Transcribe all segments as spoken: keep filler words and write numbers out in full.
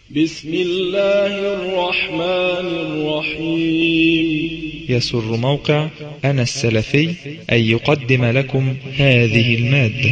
بسم الله الرحمن الرحيم. يسر موقع أنا السلفي أن يقدم لكم هذه المادة.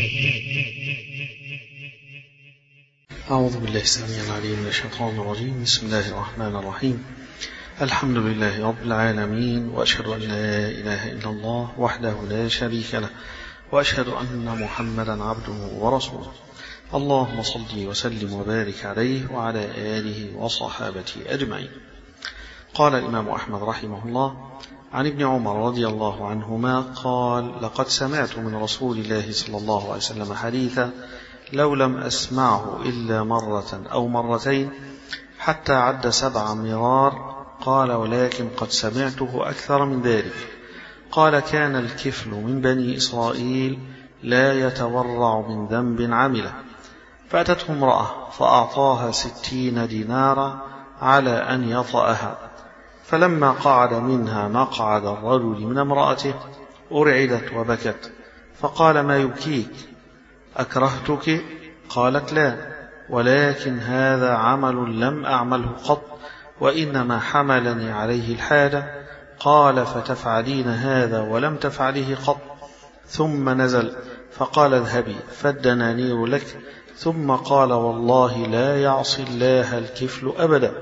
أعوذ بالله السميع العليم من الشيطان الرجيم. بسم الله الرحمن الرحيم. الحمد لله رب العالمين، وأشهد أن لا إله إلا الله وحده لا شريك له، وأشهد أن محمدا عبده ورسوله. اللهم صل وسلم وبارك عليه وعلى آله وصحابته أجمعين. قال الإمام أحمد رحمه الله عن ابن عمر رضي الله عنهما قال: لقد سمعت من رسول الله صلى الله عليه وسلم حديثا لو لم أسمعه إلا مرة أو مرتين حتى عد سبع مرار. قال: ولكن قد سمعته أكثر من ذلك. قال: كان الكفل من بني إسرائيل لا يتورع من ذنب عمله، فأتته امرأة فأعطاها ستين دينارا على أن يطأها، فلما قعد منها مقعد الرجل من امرأته أرعدت وبكت، فقال: ما يبكيك؟ أكرهتك؟ قالت: لا، ولكن هذا عمل لم أعمله قط، وإنما حملني عليه الحاجة. قال: فتفعلين هذا ولم تفعله قط؟ ثم نزل فقال: اذهبي فالدنانير لك. ثم قال: والله لا يعصي الله الكفل أبدا.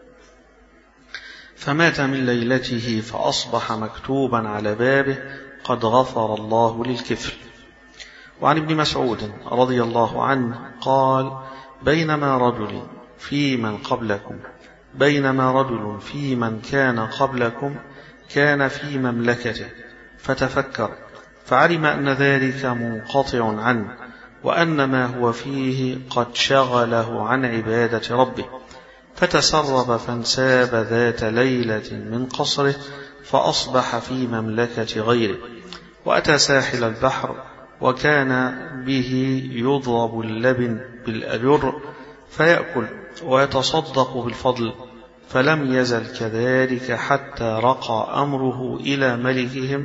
فمات من ليلته فأصبح مكتوبا على بابه: قد غفر الله للكفل. وعن ابن مسعود رضي الله عنه قال: بينما رجل في من قبلكم بينما رجل في من كان قبلكم كان في مملكته، فتفكر فعلم أن ذلك منقطع عنه، وأن ما هو فيه قد شغله عن عبادة ربه، فتسرب فانساب ذات ليلة من قصره، فأصبح في مملكة غيره، وأتى ساحل البحر، وكان به يضرب اللبن بالأجر فيأكل ويتصدق بالفضل، فلم يزل كذلك حتى رقى أمره إلى ملكهم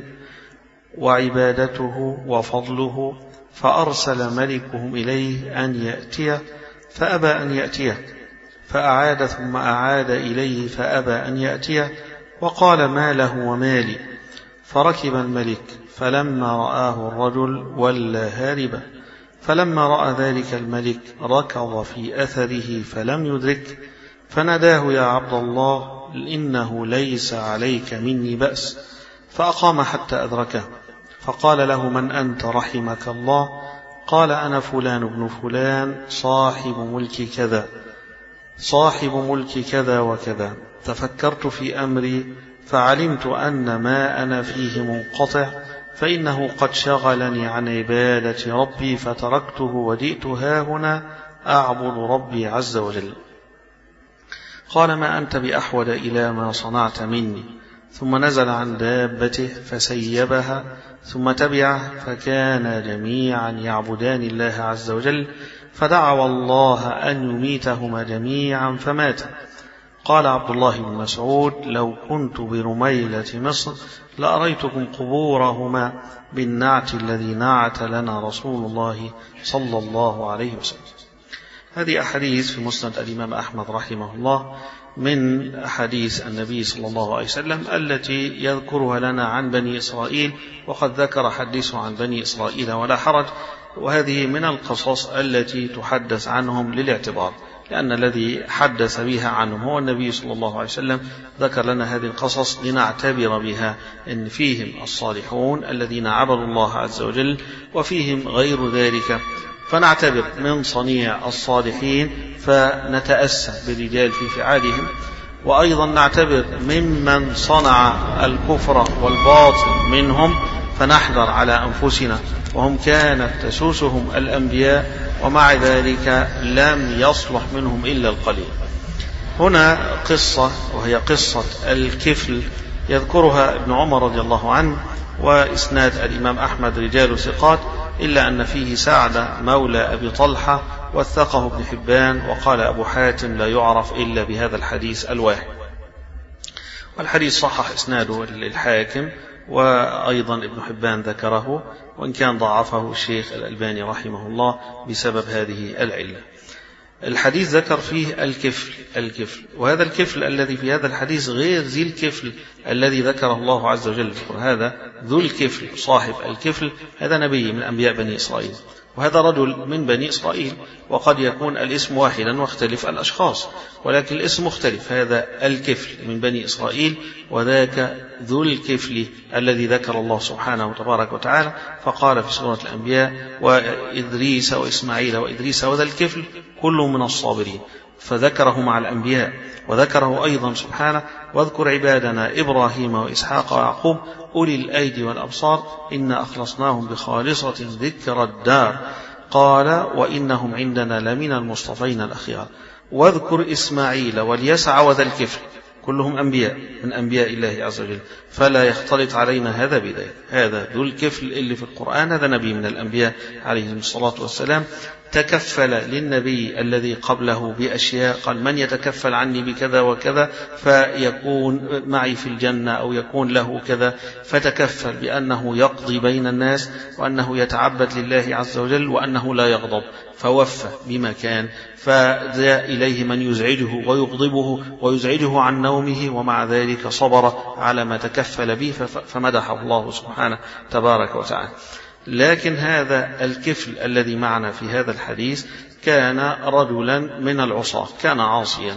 وعبادته وفضله، فأرسل ملكهم إليه أن يأتيه فأبى أن يأتيه، فأعاد ثم أعاد إليه فأبى أن يأتيه، وقال: ما له ومالي؟ فركب الملك، فلما رآه الرجل ولى هاربا، فلما رأى ذلك الملك ركض في أثره فلم يدرك، فناداه: يا عبد الله، إنه ليس عليك مني بأس. فأقام حتى أدركه، فقال له: من أنت رحمك الله؟ قال: أنا فلان بن فلان صاحب ملك كذا صاحب ملك كذا وكذا. تفكرت في أمري فعلمت أن ما أنا فيه منقطع، فإنه قد شغلني عن عبادة ربي، فتركته وجئت هاهنا أعبد ربي عز وجل. قال: ما أنت بأحوج إلى ما صنعت مني. ثم نزل عن دابته فسيبها، ثم تبعه، فكان جميعا يعبدان الله عز وجل، فدعوا الله أن يميتهما جميعا فماتا. قال عبد الله بن مسعود: لو كنت برميلة مصر لأريتكم قبورهما بالنعت الذي نعت لنا رسول الله صلى الله عليه وسلم. هذه أحاديث في مسند الإمام أحمد رحمه الله من أحاديث النبي صلى الله عليه وسلم التي يذكرها لنا عن بني إسرائيل، وقد ذكر حديثه عن بني إسرائيل ولا حرج، وهذه من القصص التي تحدث عنهم للاعتبار، لأن الذي حدث بها عنهم هو النبي صلى الله عليه وسلم. ذكر لنا هذه القصص لنعتبر بها إن فيهم الصالحون الذين عبدوا الله عز وجل، وفيهم غير ذلك، فنعتبر من صنيع الصالحين فنتأسى بالرجال في فعالهم، وأيضا نعتبر ممن صنع الكفر والباطل منهم فنحذر على أنفسنا، وهم كانت تسوسهم الأنبياء، ومع ذلك لم يصلح منهم إلا القليل. هنا قصة، وهي قصة الكفل، يذكرها ابن عمر رضي الله عنه، وإسناد الإمام أحمد رجال ثقات، إلا أن فيه سعد مولى أبي طلحة، وثقه ابن حبان، وقال أبو حاتم لا يعرف إلا بهذا الحديث الواحد. والحديث صحح إسناده للحاكم، وأيضا ابن حبان ذكره، وإن كان ضعفه الشيخ الألباني رحمه الله بسبب هذه العلة. الحديث ذكر فيه الكفل الكفل وهذا الكفل الذي في هذا الحديث غير ذي الكفل الذي ذكره الله عز وجل. هذا ذو الكفل صاحب الكفل هذا نبي من أنبياء بني إسرائيل، وهذا رجل من بني إسرائيل، وقد يكون الاسم واحدا واختلف الأشخاص، ولكن الاسم مختلف. هذا الكفل من بني إسرائيل، وذاك ذو الكفل الذي ذكر الله سبحانه وتبارك وتعالى فقال في سورة الأنبياء وإدريس وإسماعيل وإدريس وذا الكفل كل من الصابرين، فذكره مع الأنبياء، وذكره أيضا سبحانه واذكر عبادنا إبراهيم وإسحاق ويعقوب أولي الأيدي والأبصار إنا أخلصناهم بخالصة ذكر الدار قال وإنهم عندنا لمن المصطفين الأخيار. واذكر إسماعيل واليسع وذا الكفل كلهم أنبياء من أنبياء الله عز وجل، فلا يختلط علينا هذا بذلك. هذا ذو الكفل اللي في القرآن هذا نبي من الأنبياء عليه الصلاة والسلام، تكفل للنبي الذي قبله بأشياء، قال من يتكفل عني بكذا وكذا فيكون معي في الجنة أو يكون له كذا، فتكفل بأنه يقضي بين الناس وأنه يتعبد لله عز وجل وأنه لا يغضب، فوفى بما كان، فجاء إليه من يزعجه ويغضبه ويزعجه عن نومه، ومع ذلك صبر على ما تكفل به فمدحه الله سبحانه تبارك وتعالى. لكن هذا الكفل الذي معنا في هذا الحديث كان رجلا من العصاة، كان عاصيا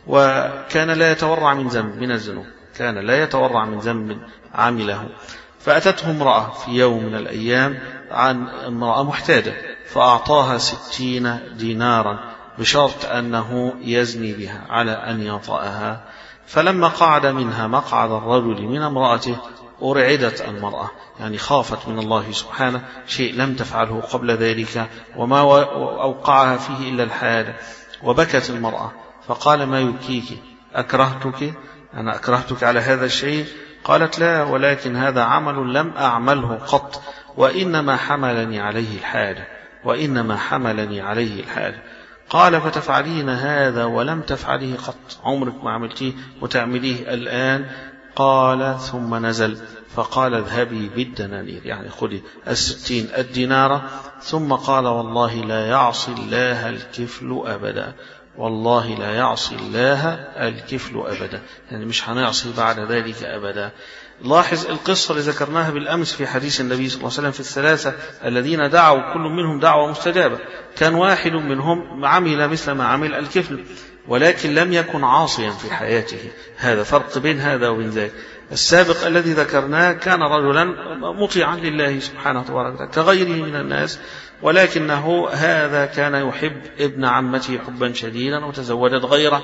وكان لا يتورع من ذنب من الذنوب، كان لا يتورع من ذنب عمله. فأتته امرأة في يوم من الأيام عن امرأة محتاجة، فأعطاها ستين دينارا بشرط أنه يزني بها على أن يطأها. فلما قعد منها مقعد الرجل من امرأته أرعدت المرأة، يعني خافت من الله سبحانه شيء لم تفعله قبل ذلك وما أوقعها فيه إلا الحال، وبكت المرأة. فقال ما يبكيك؟ أكرهتك؟ أنا أكرهتك على هذا الشيء؟ قالت لا، ولكن هذا عمل لم أعمله قط، وإنما حملني عليه الحال وإنما حملني عليه الحال. قال فتفعلين هذا ولم تفعليه قط، عمرك ما عملتيه وتعمليه الآن؟ قال ثم نزل فقال اذهبي بالدنانير، يعني خذي الستين الدينار. ثم قال والله لا يعصي الله الكفل أبدا، والله لا يعصي الله الكفل أبدا، يعني مش هنعصي بعد ذلك أبدا. لاحظ القصة اللي ذكرناها بالأمس في حديث النبي صلى الله عليه وسلم في الثلاثة الذين دعوا كل منهم دعوة مستجابة، كان واحد منهم عمل مثل ما عمل الكفل ولكن لم يكن عاصيا في حياته. هذا فرق بين هذا وبين ذاك. السابق الذي ذكرناه كان رجلا مطيعا لله سبحانه وتعالى كغيره من الناس، ولكنه هذا كان يحب ابن عمته حبا شديدا وتزوجت غيره.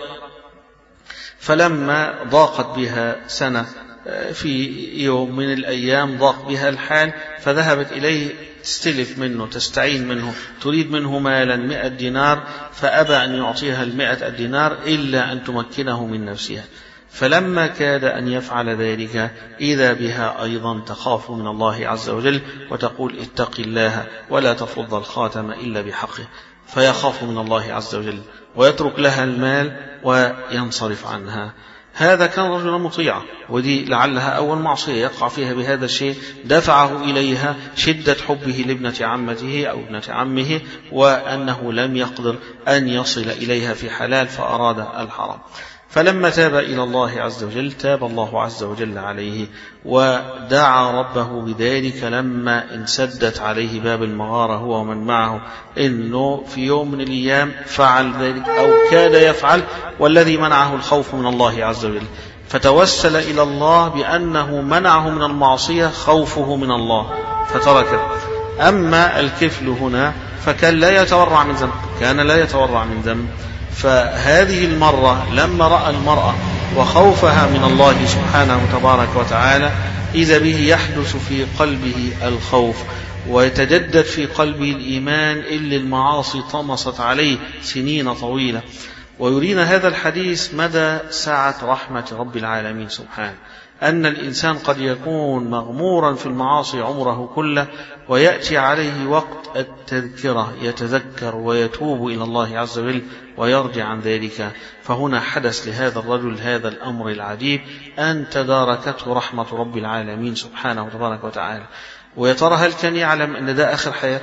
فلما ضاقت بها سنة في يوم من الأيام ضاق بها الحال، فذهبت إليه تستلف منه تستعين منه تريد منه مالا مئة دينار، فأبى أن يعطيها المئة الدينار إلا أن تمكنه من نفسها. فلما كاد أن يفعل ذلك إذا بها أيضا تخاف من الله عز وجل وتقول اتق الله ولا تفض الخاتم إلا بحقه، فيخاف من الله عز وجل ويترك لها المال وينصرف عنها. هذا كان رجلا مطيعا، ودي لعلها أول معصية يقع فيها بهذا الشيء دفعه إليها شدة حبه لابنة عمته أو ابنة عمه، وأنه لم يقدر أن يصل إليها في حلال فأراد الحرام. فلما تاب إلى الله عز وجل تاب الله عز وجل عليه ودعا ربه بذلك لما انسدت عليه باب المغارة هو ومن معه، إنه في يوم من الأيام فعل ذلك أو كاد يفعل، والذي منعه الخوف من الله عز وجل، فتوسل إلى الله بأنه منعه من المعصية خوفه من الله فتركه. أما الكفل هنا فكان لا يتورع من ذنب، كان لا يتورع من ذنب. فهذه المرة لما رأى المرأة وخوفها من الله سبحانه وتبارك وتعالى إذا به يحدث في قلبه الخوف ويتجدد في قلبه الإيمان اللي المعاصي طمست عليه سنين طويلة. ويرينا هذا الحديث مدى سعة رحمة رب العالمين سبحانه، أن الإنسان قد يكون مغمورا في المعاصي عمره كله ويأتي عليه وقت التذكرة يتذكر ويتوب إلى الله عز وجل ويرجع عن ذلك. فهنا حدث لهذا الرجل هذا الأمر العجيب أن تداركته رحمة رب العالمين سبحانه وتبارك وتعالى. ويترى هل كان يعلم أن ده آخر حياته؟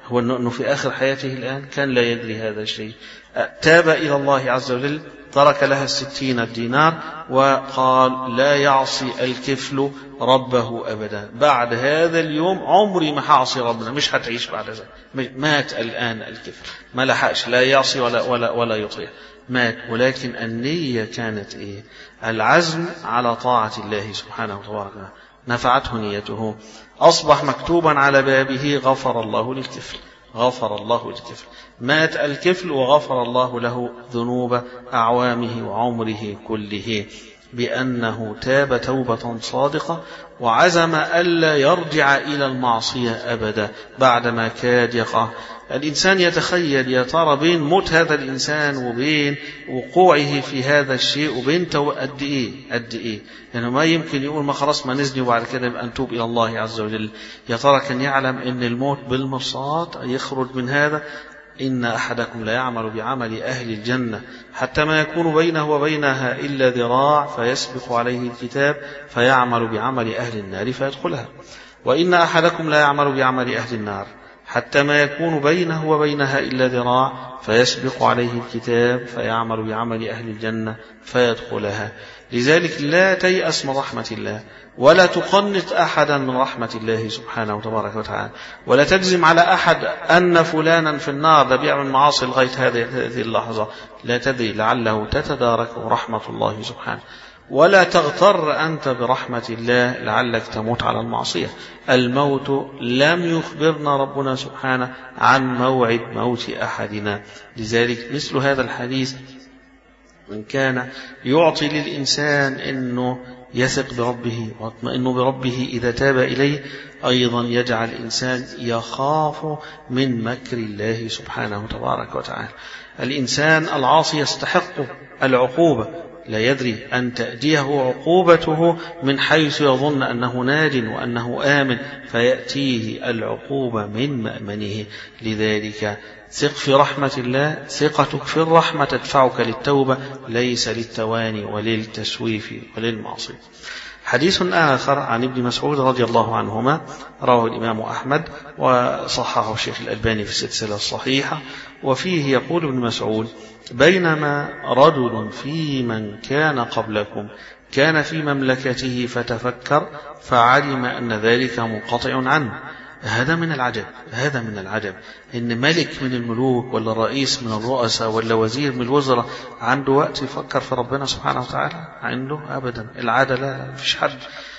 هو أنه في آخر حياته الآن كان لا يدري هذا الشيء. تاب إلى الله عز وجل، ترك لها الستين الدينار وقال لا يعصي الكفل ربه أبدا، بعد هذا اليوم عمري ما هعصي ربنا، مش هتعيش بعد ذلك. مات الآن الكفل، ما لحقش لا يعصي ولا, ولا, ولا يطيع، مات. ولكن النية كانت إيه؟ العزم على طاعة الله سبحانه وتعالى، نفعته نيته، أصبح مكتوبا على بابه غفر الله للكفل، غفر الله للكفل. مات الكفل وغفر الله له ذنوب أعوامه وعمره كله، بأنه تاب توبة صادقة وعزم ألا يرجع إلى المعصية أبدا بعدما كاد يقع. الإنسان يتخيل يا ترى بين موت هذا الإنسان وبين وقوعه في هذا الشيء وبين قد إيه قد إيه يعني ما يمكن يقول ما خلاص ما نزني وبعد كده يبقى نتوب إلى الله عز وجل. يا ترى كان يعلم أن الموت بالمرصاد يخرج من هذا؟ إن أحدكم لا يعمل بعمل أهل الجنة حتى ما يكون بينه وبينها إلا ذراع فيسبق عليه الكتاب فيعمل بعمل أهل النار فيدخلها، وإن أحدكم لا يعمل بعمل أهل النار حتى ما يكون بينه وبينها إلا ذراع فيسبق عليه الكتاب فيعمل بعمل أهل الجنة فيدخلها. لذلك لا تيأس من رحمة الله، ولا تقنط أحدا من رحمة الله سبحانه وتبارك وتعالى، ولا تجزم على أحد أن فلانا في النار ده بيعمل معاصي لغاية هذه اللحظة، لا تدري لعله تتدارك رحمة الله سبحانه. ولا تغتر أنت برحمة الله لعلك تموت على المعصية. الموت لم يخبرنا ربنا سبحانه عن موعد موت أحدنا. لذلك مثل هذا الحديث من كان يعطي للإنسان أنه يثق بربه واطمئن بربه إذا تاب إليه، أيضا يجعل الإنسان يخاف من مكر الله سبحانه تبارك وتعالى. الإنسان العاصي يستحق العقوبة، لا يدري أن تأتيه عقوبته من حيث يظن أنه ناج وأنه آمن، فيأتيه العقوبة من مأمنه. لذلك ثق في رحمة الله، ثقتك في الرحمة تدفعك للتوبة ليس للتواني وللتسويف وللمعصية. حديث آخر عن ابن مسعود رضي الله عنهما رواه الإمام أحمد وصححه الشيخ الألباني في السلسلة الصحيحة، وفيه يقول ابن مسعود: بينما رجل في من كان قبلكم كان في مملكته فتفكر فعلم أن ذلك منقطع عنه. هذا من العجب، هذا من العجب إن ملك من الملوك ولا رئيس من الرؤساء ولا وزير من الوزراء عنده وقت يفكر في ربنا سبحانه وتعالى؟ عنده أبدا. العادة لا، مفيش حد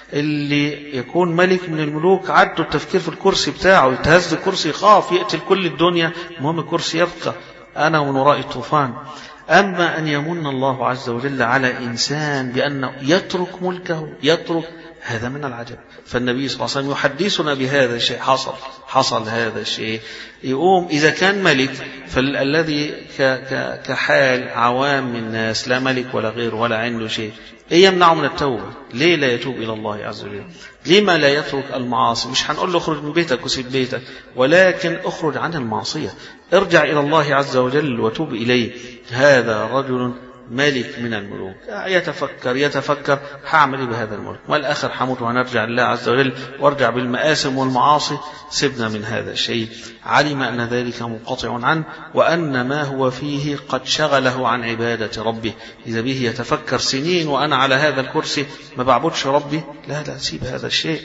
اللي يكون ملك من الملوك عده التفكير في الكرسي بتاعه، يتهز الكرسي يخاف يقتل كل الدنيا، المهم الكرسي يبقى، أنا ومن وراء الطوفان. أما أن يمن الله عز وجل على إنسان بأنه يترك ملكه، يترك، هذا من العجب. فالنبي صلى الله عليه وسلم يحدثنا بهذا الشيء، حصل حصل هذا الشيء. يقوم إذا كان ملك فالذي كحال عوام من الناس لا ملك ولا غير ولا عنده شيء، إيه يمنعه من التوبة؟ ليه لا يتوب إلى الله عز وجل؟ لما لا يترك المعاصي؟ مش هنقول له اخرج من بيتك وسيب بيتك، ولكن اخرج عن المعصية، ارجع إلى الله عز وجل وتوب إليه. هذا رجل ملك من الملوك يتفكر يتفكر هعمل بهذا الملك، والآخر حموت وهنرجع لله عز وجل وارجع بالمآسم والمعاصي. سبنا من هذا الشيء. علم أن ذلك منقطع عنه وأن ما هو فيه قد شغله عن عبادة ربه. إذا به يتفكر سنين وأنا على هذا الكرسي ما بعبدش ربي، لا لا سيب هذا الشيء.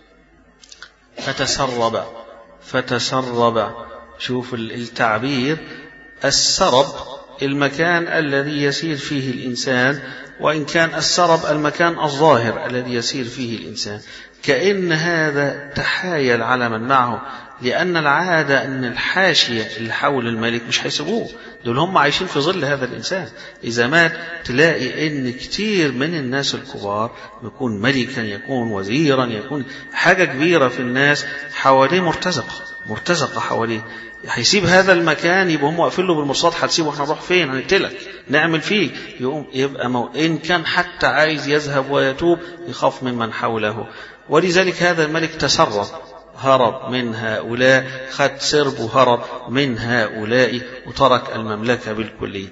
فتسرب فتسرب شوف التعبير، السرب المكان الذي يسير فيه الإنسان، وإن كان السرب المكان الظاهر الذي يسير فيه الإنسان، كأن هذا تحايل على من معه، لأن العادة أن الحاشية اللي حول الملك مش هيسيبوه، دول هم عايشين في ظل هذا الإنسان. إذا مات تلاقي أن كتير من الناس الكبار، يكون ملكا يكون وزيرا يكون حاجة كبيرة في الناس، حواليه مرتزقة مرتزقة حواليه. هيسيب هذا المكان يبقى هم واقفين له بالمرصاد، هتسيبه احنا نروح فين؟ هنقتلك نعمل فيه. يقوم يبقى مو... إن كان حتى عايز يذهب ويتوب يخاف من من حوله. ولذلك هذا الملك تسرب، هرب من هؤلاء، خد سرب وهرب من هؤلاء وترك المملكة بالكلية.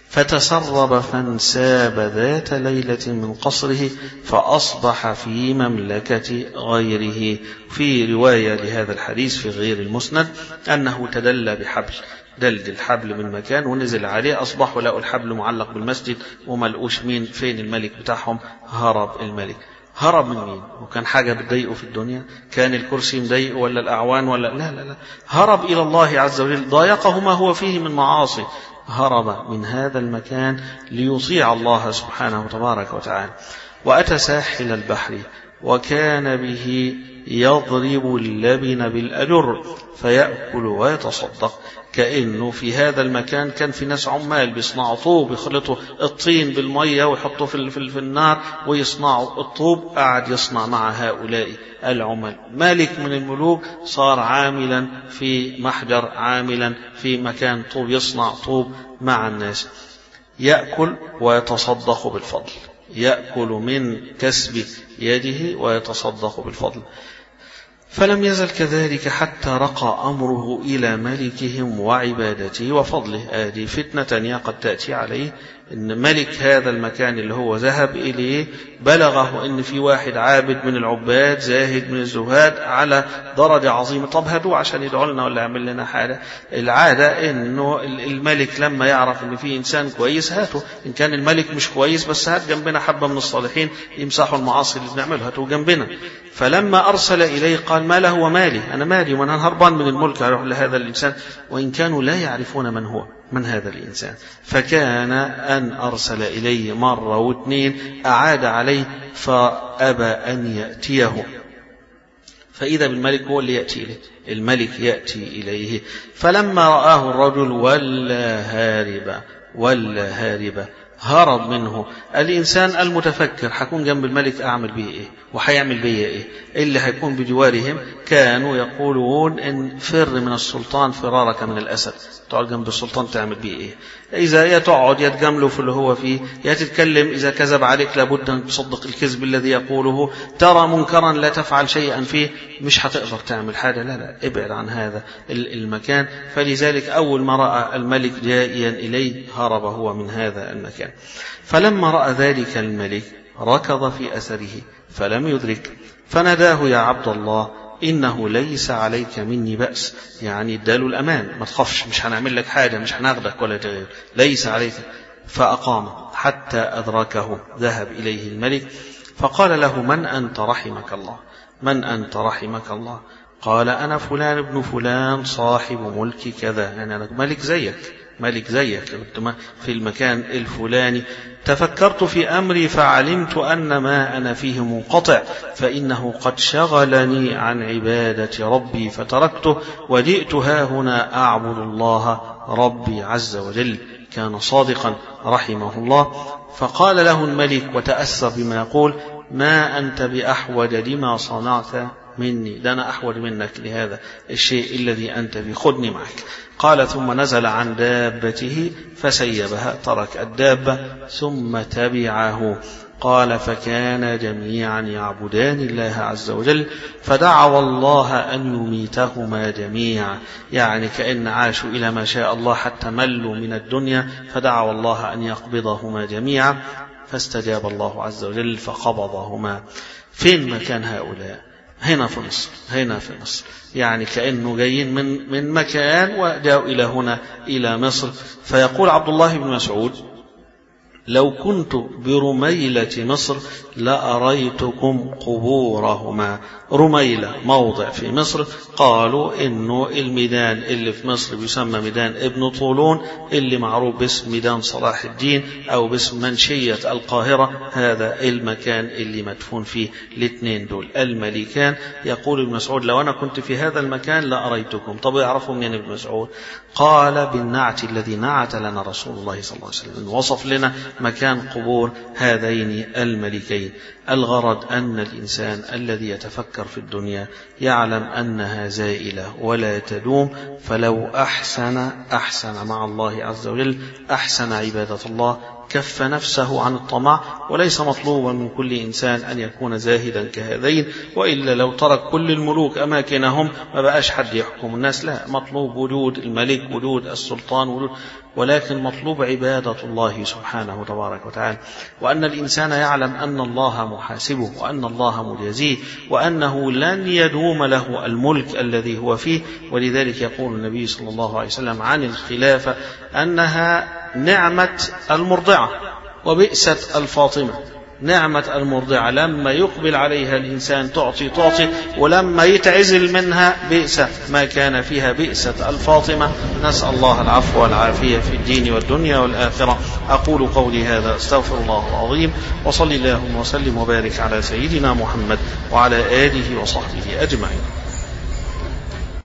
فتسرب فانساب ذات ليلة من قصره فأصبح في مملكة غيره. في رواية لهذا الحديث في غير المسند أنه تدلى بحبل، دلد الحبل من مكان ونزل عليه، أصبحوا لقوا الحبل معلق بالمسجد وملقوش مين فين الملك بتاعهم. هرب الملك. هرب من مين؟ وكان حاجة بتضايقه في الدنيا؟ كان الكرسي مضايقه ولا الأعوان ولا لا لا لا هرب إلى الله عز وجل، ضايقه ما هو فيه من معاصي، هرب من هذا المكان ليطيع الله سبحانه وتبارك وتعالى. وأتى ساحل البحر وكان به يضرب اللبن بالأجر فيأكل ويتصدق. كأنه في هذا المكان كان في ناس عمال بيصنعوا طوب، يخلطوا الطين بالمية ويحطوا في, في, في النار ويصنعوا الطوب. قاعد يصنع مع هؤلاء العمال. مالك من الملوك صار عاملا في محجر، عاملا في مكان طوب، يصنع طوب مع الناس. يأكل ويتصدق بالفضل، يأكل من كسب يده ويتصدق بالفضل. فلم يزل كذلك حتى رقى أمره إلى ملكهم وعبادته وفضله. هذه فتنة تانية قد تأتي عليه، إن ملك هذا المكان اللي هو ذهب إليه بلغه إن في واحد عابد من العباد، زاهد من الزهاد، على درجة عظيمة. طب هاتوه عشان يدعو لنا ولا يعمل لنا حاجة. العادة إنه الملك لما يعرف إن في إنسان كويس هاته، إن كان الملك مش كويس بس هات جنبنا حبة من الصالحين يمسحوا المعاصي اللي بنعملها، هاتوه جنبنا. فلما أرسل إليه قال ما له ومالي، أنا مالي وأنا هربان من الملك أروح لهذا الإنسان، وإن كانوا لا يعرفون من هو من هذا الإنسان. فكان أن أرسل إليه مرة واثنين، أعاد عليه فأبى أن يأتيه، فإذا بالملك هو اللي يأتي إليه، الملك يأتي إليه. فلما رآه الرجل ولا هاربا ولا هاربا، هرب منه. الإنسان المتفكر حكون جنب الملك أعمل به إيه وحيعمل به إيه؟ اللي هيكون بجوارهم كانوا يقولون إن فر من السلطان فرارك من الأسد. تقعد جنب السلطان تعمل به إيه؟ إذا يا تقعد يتجمله في اللي هو فيه، يا تتكلم إذا كذب عليك لابد أن تصدق الكذب الذي يقوله، ترى منكرا لا تفعل شيئا فيه، مش هتقدر تعمل حاجة. لا لا ابعد عن هذا المكان. فلذلك أول ما رأى الملك جائيا إليه هرب هو من هذا المكان. فلما رأى ذلك الملك ركض في أثره فلم يدرك، فناداه يا عبد الله إنه ليس عليك مني بأس، يعني اداله الأمان، ما تخافش، مش هنعمل لك حاجة، مش هناخدك ولا تغير، ليس عليك. فأقام حتى أدركه، ذهب إليه الملك فقال له من أنت رحمك الله، من أنت رحمك الله؟ قال أنا فلان ابن فلان صاحب ملك كذا، يعني أنا ملك زيك، ملك زيك في المكان الفلاني. تفكرت في أمري فعلمت أن ما أنا فيه منقطع، فإنه قد شغلني عن عبادة ربي فتركته وجئت ها هنا أعبد الله ربي عز وجل. كان صادقا رحمه الله. فقال له الملك وتأثر بما يقول ما أنت بأحوج لما صنعت مني، ده أنا أحوج منك لهذا الشيء الذي أنت به، خذني معك. قال ثم نزل عن دابته فسيبها، ترك الدابة ثم تبعه. قال فكان جميعا يعبدان الله عز وجل فدعوا الله أن يميتهما جميعا، يعني كأن عاشوا إلى ما شاء الله حتى ملوا من الدنيا، فدعوا الله أن يقبضهما جميعا، فاستجاب الله عز وجل فقبضهما. فين مكان هؤلاء؟ هنا في مصر، هنا في مصر، يعني كأنه جايين من من مكان وجاءوا إلى هنا إلى مصر. فيقول عبد الله بن مسعود لو كنت برميلة مصر لأريتكم قبورهما. رميلة موضع في مصر، قالوا إنه الميدان اللي في مصر بيسمى ميدان ابن طولون، اللي معروف باسم ميدان صلاح الدين أو باسم منشية القاهرة، هذا المكان اللي مدفون فيه الاثنين دول الملكان. يقول ابن مسعود لو أنا كنت في هذا المكان لأريتكم. طب يعرفوا من ابن مسعود؟ قال بالنعت الذي نعت لنا رسول الله صلى الله عليه وسلم، وصف لنا مكان قبور هذين الملكين. الغرض أن الإنسان الذي يتفكر في الدنيا يعلم أنها زائلة ولا تدوم، فلو أحسن أحسن مع الله عز وجل، أحسن عبادة الله، كف نفسه عن الطمع، وليس مطلوبا من كل إنسان أن يكون زاهدا كهذين، وإلا لو ترك كل الملوك أماكنهم ما بقاش حد يحكم الناس. لا، مطلوب وجود الملك، وجود السلطان، وجود، ولكن مطلوب عبادة الله سبحانه تبارك وتعالى، وأن الإنسان يعلم أن الله محاسبه، وأن الله مجازيه، وأنه لن يدوم له الملك الذي هو فيه. ولذلك يقول النبي صلى الله عليه وسلم عن الخلافة أنها نعمة المرضعة وبئست الفاطمة. نعمة المرضعة لما يقبل عليها الإنسان تعطي تعطي، ولما يتعزل منها بئس ما كان فيها، بئست الفاطمة. نسأل الله العفو والعافية في الدين والدنيا والآخرة. أقول قولي هذا، استغفر الله العظيم، وصلي اللهم وسلم وبارك على سيدنا محمد وعلى آله وصحبه أجمعين.